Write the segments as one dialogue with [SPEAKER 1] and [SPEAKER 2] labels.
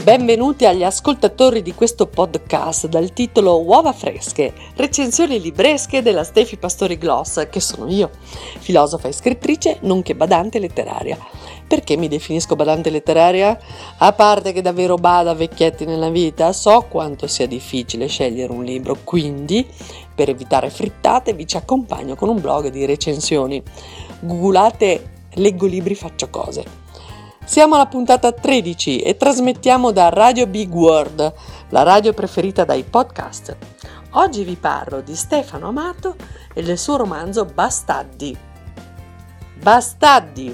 [SPEAKER 1] Benvenuti agli ascoltatori di questo podcast dal titolo Uova fresche, recensioni libresche della Stefi Pastori Gloss, che sono io, filosofa e scrittrice, nonché badante letteraria. Perché mi definisco badante letteraria? A parte che davvero bada vecchietti nella vita, so quanto sia difficile scegliere un libro, quindi per evitare frittate vi ci accompagno con un blog di recensioni. Googolate leggo libri faccio cose. Siamo alla puntata 13 e trasmettiamo da Radio Big World, la radio preferita dai podcast. Oggi vi parlo di Stefano Amato e del suo romanzo Bastardi. Bastardi!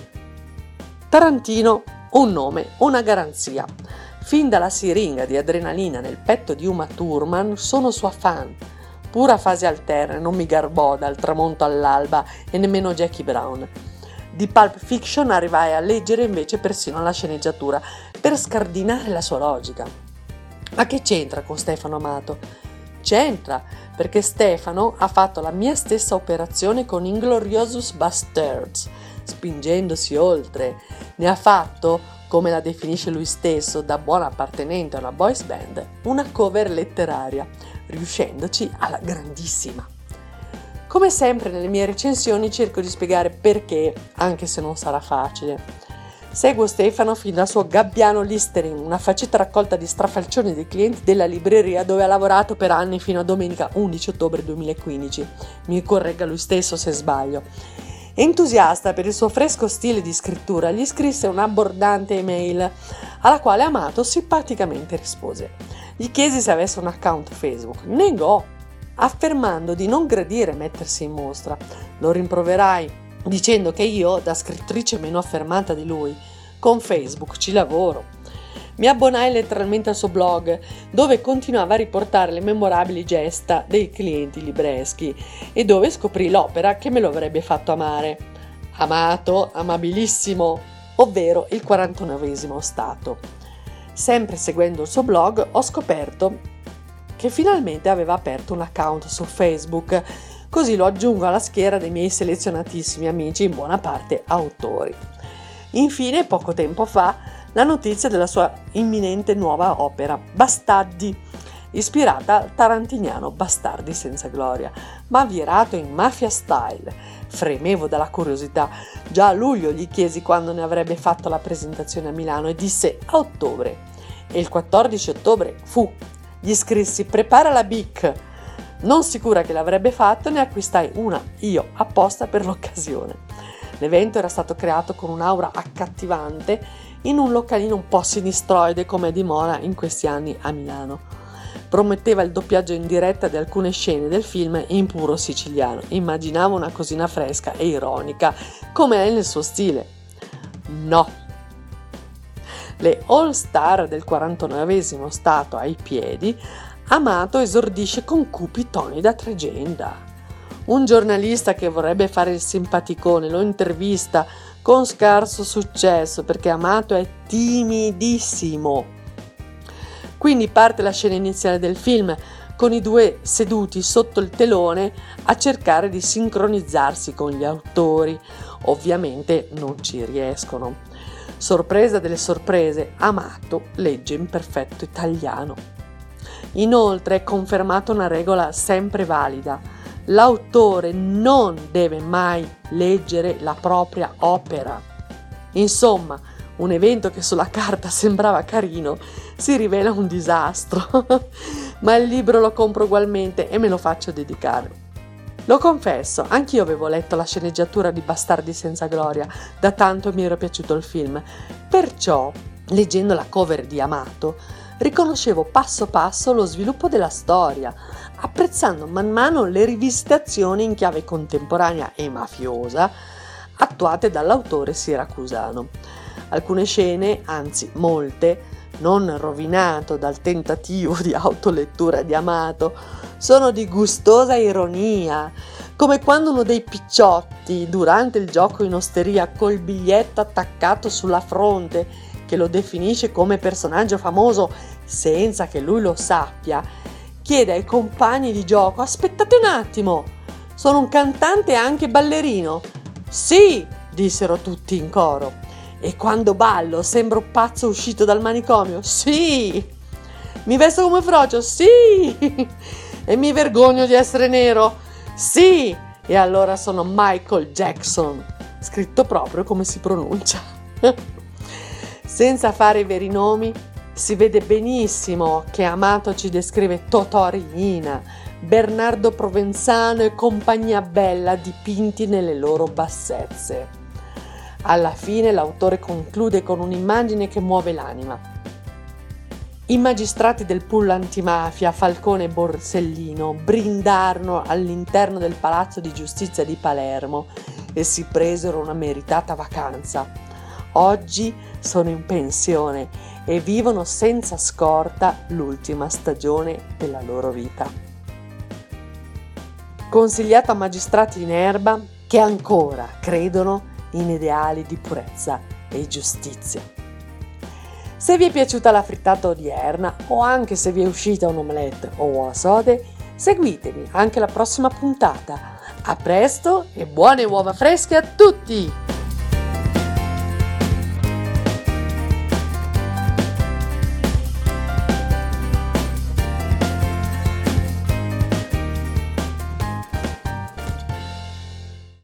[SPEAKER 1] Tarantino, un nome, una garanzia. Fin dalla siringa di adrenalina nel petto di Uma Thurman sono sua fan. Pura fase alterna, non mi garbò dal tramonto all'alba e nemmeno Jackie Brown. Di Pulp Fiction arrivai a leggere invece persino la sceneggiatura per scardinare la sua logica. Ma che c'entra con Stefano Amato? C'entra perché Stefano ha fatto la mia stessa operazione con Inglourious Basterds, spingendosi oltre. Ne ha fatto, come la definisce lui stesso, da buon appartenente a una boys band, una cover letteraria, riuscendoci alla grandissima. Come sempre nelle mie recensioni cerco di spiegare perché, anche se non sarà facile. Seguo Stefano fin dal suo gabbiano Listerine, una faccetta raccolta di strafalcioni dei clienti della libreria dove ha lavorato per anni fino a domenica 11 ottobre 2015. Mi corregga lui stesso se sbaglio. Entusiasta per il suo fresco stile di scrittura, gli scrisse un'abbordante email alla quale Amato simpaticamente rispose. Gli chiesi se avesse un account Facebook. Negò, affermando di non gradire mettersi in mostra. Lo rimproverai dicendo che io, da scrittrice meno affermata di lui, con Facebook ci lavoro. Mi abbonai letteralmente al suo blog, dove continuava a riportare le memorabili gesta dei clienti libreschi e dove scoprì l'opera che me lo avrebbe fatto amare. Amato, amabilissimo, ovvero il 49esimo stato. Sempre seguendo il suo blog ho scoperto che finalmente aveva aperto un account su Facebook, così lo aggiungo alla schiera dei miei selezionatissimi amici, in buona parte autori. Infine, poco tempo fa, la notizia della sua imminente nuova opera, Bastardi, ispirata al tarantiniano Bastardi senza gloria, ma virato in mafia style. Fremevo dalla curiosità. Già a luglio gli chiesi quando ne avrebbe fatto la presentazione a Milano e disse a ottobre. E il 14 ottobre fu. Gli scrissi prepara la BIC. Non sicura che l'avrebbe fatto, ne acquistai una io apposta per l'occasione. L'evento era stato creato con un'aura accattivante in un localino un po' sinistroide come dimora in questi anni a Milano. Prometteva il doppiaggio in diretta di alcune scene del film in puro siciliano. Immaginavo una cosina fresca e ironica come è nel suo stile. No. Le all-star del 49esimo stato ai piedi, Amato esordisce con cupi toni da tregenda. Un giornalista che vorrebbe fare il simpaticone lo intervista con scarso successo perché Amato è timidissimo. Quindi parte la scena iniziale del film con i due seduti sotto il telone a cercare di sincronizzarsi con gli autori. Ovviamente non ci riescono. Sorpresa delle sorprese, Amato legge in perfetto italiano. Inoltre è confermata una regola sempre valida. L'autore non deve mai leggere la propria opera. Insomma, un evento che sulla carta sembrava carino si rivela un disastro. Ma il libro lo compro ugualmente e me lo faccio dedicare. Lo confesso, anch'io avevo letto la sceneggiatura di Bastardi senza gloria, da tanto mi era piaciuto il film. Perciò, leggendo la cover di Amato, riconoscevo passo passo lo sviluppo della storia, apprezzando man mano le rivisitazioni in chiave contemporanea e mafiosa attuate dall'autore siracusano. Alcune scene, anzi molte, non rovinato dal tentativo di autolettura di Amato, sono di gustosa ironia, come quando uno dei picciotti, durante il gioco in osteria col biglietto attaccato sulla fronte, che lo definisce come personaggio famoso senza che lui lo sappia, chiede ai compagni di gioco: aspettate un attimo, sono un cantante e anche ballerino. Sì, dissero tutti in coro. E quando ballo sembro un pazzo uscito dal manicomio? Sì! Mi vesto come Frocio? Sì! E mi vergogno di essere nero? Sì! E allora sono Michael Jackson, scritto proprio come si pronuncia. Senza fare i veri nomi, si vede benissimo che Amato ci descrive Totò Riina, Bernardo Provenzano e compagnia bella dipinti nelle loro bassezze. Alla fine l'autore conclude con un'immagine che muove l'anima. I magistrati del pool antimafia, Falcone e Borsellino, brindarono all'interno del Palazzo di Giustizia di Palermo e si presero una meritata vacanza. Oggi sono in pensione e vivono senza scorta l'ultima stagione della loro vita. Consigliato a magistrati in erba che ancora credono in ideali di purezza e giustizia. Se vi è piaciuta la frittata odierna o anche se vi è uscita un omelette o uova sode, seguitemi anche alla prossima puntata. A presto e buone uova fresche a tutti!